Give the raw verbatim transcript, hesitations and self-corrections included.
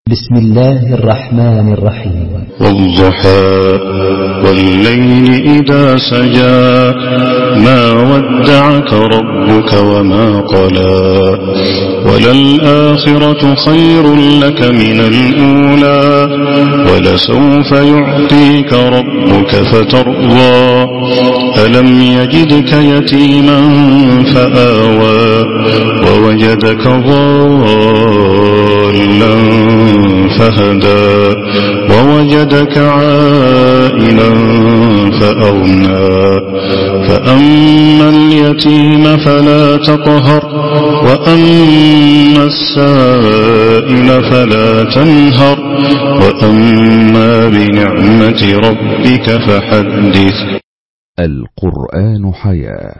بسم الله الرحمن الرحيم. والضحى والليل إذا سجى ما ودعك ربك وما قلى وللآخرة خير لك من الأولى ولسوف يعطيك ربك فترضى ألم يجدك يتيما فآوى ووجدك ضالا فهدى ووجدك عائلا فأغنى فأما اليتيم فلا تقهر وأما السائل فلا تنهر وأما بنعمة ربك فحدث. القرآن حياة.